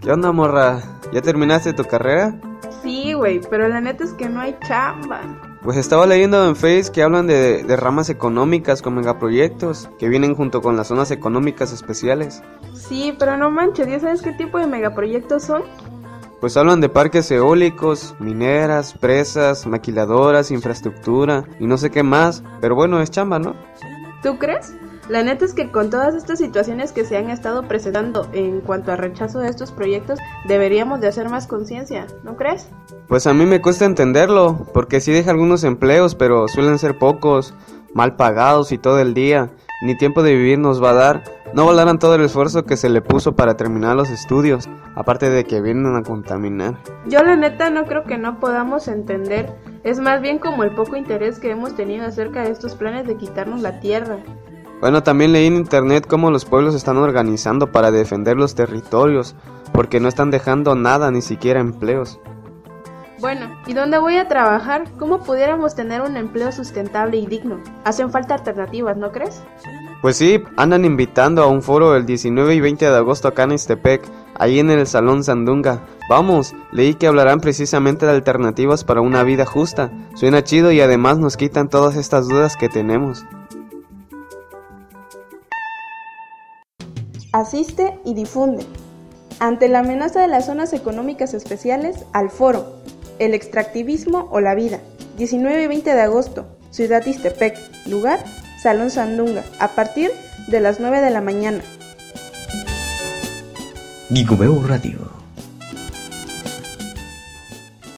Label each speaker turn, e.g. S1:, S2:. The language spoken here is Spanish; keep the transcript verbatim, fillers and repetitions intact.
S1: ¿Qué onda, morra? ¿Ya terminaste tu carrera?
S2: Sí, güey, pero la neta es que no hay chamba.
S1: Pues estaba leyendo en Face que hablan de, de ramas económicas con megaproyectos que vienen junto con las zonas económicas especiales.
S2: Sí, pero no manches, ¿ya sabes qué tipo de megaproyectos son?
S1: Pues hablan de parques eólicos, mineras, presas, maquiladoras, infraestructura y no sé qué más, pero bueno, es chamba, ¿no?
S2: ¿Tú crees? La neta es que con todas estas situaciones que se han estado presentando en cuanto al rechazo de estos proyectos, deberíamos de hacer más conciencia, ¿no crees?
S1: Pues a mí me cuesta entenderlo, porque sí deja algunos empleos, pero suelen ser pocos, mal pagados y todo el día, ni tiempo de vivir nos va a dar. No valoran todo el esfuerzo que se le puso para terminar los estudios, aparte de que vienen a contaminar.
S2: Yo la neta no creo que no podamos entender, es más bien como el poco interés que hemos tenido acerca de estos planes de quitarnos la tierra.
S1: Bueno, también leí en internet cómo los pueblos están organizando para defender los territorios, porque no están dejando nada, ni siquiera empleos.
S2: Bueno, ¿y dónde voy a trabajar? ¿Cómo pudiéramos tener un empleo sustentable y digno? Hacen falta alternativas, ¿no crees?
S1: Pues sí, andan invitando a un foro el diecinueve y veinte de agosto acá en Ixtepec, ahí en el Salón Sandunga. Vamos, leí que hablarán precisamente de alternativas para una vida justa. Suena chido y además nos quitan todas estas dudas que tenemos.
S2: Asiste y difunde. Ante la amenaza de las zonas económicas especiales, al foro, el extractivismo o la vida, diecinueve y veinte de agosto, Ciudad Ixtepec, lugar, Salón Sandunga, a partir de las nueve de la mañana.
S3: Gigobeo Radio.